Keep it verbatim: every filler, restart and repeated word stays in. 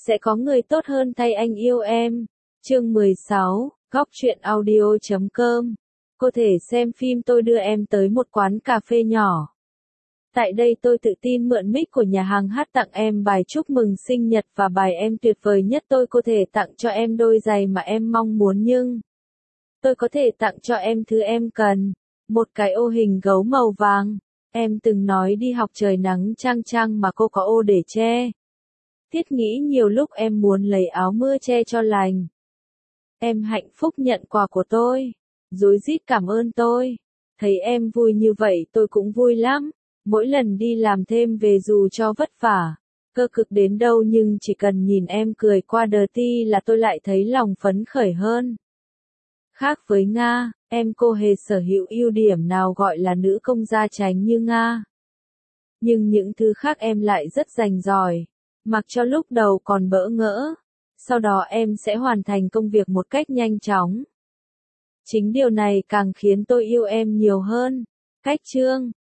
Sẽ có người tốt hơn thay anh yêu em. Chương mười sáu, góc truyện audio chấm com. Có thể xem phim tôi đưa em tới một quán cà phê nhỏ. Tại đây tôi tự tin mượn mic của nhà hàng hát tặng em bài chúc mừng sinh nhật và bài em tuyệt vời nhất. Tôi có thể tặng cho em đôi giày mà em mong muốn, nhưng tôi có thể tặng cho em thứ em cần. Một cái ô hình gấu màu vàng. Em từng nói đi học trời nắng chang chang mà cô có ô để che. Thiết nghĩ nhiều lúc em muốn lấy áo mưa che cho lành. Em hạnh phúc nhận quà của tôi. Rối rít cảm ơn tôi. Thấy em vui như vậy tôi cũng vui lắm. Mỗi lần đi làm thêm về dù cho vất vả, cơ cực đến đâu nhưng chỉ cần nhìn em cười qua đờ ti là tôi lại thấy lòng phấn khởi hơn. Khác với Nga, em cô hề sở hữu ưu điểm nào gọi là nữ công gia chánh như Nga. Nhưng những thứ khác em lại rất rành rỏi. Mặc cho lúc đầu còn bỡ ngỡ, sau đó em sẽ hoàn thành công việc một cách nhanh chóng. Chính điều này càng khiến tôi yêu em nhiều hơn. Cách chương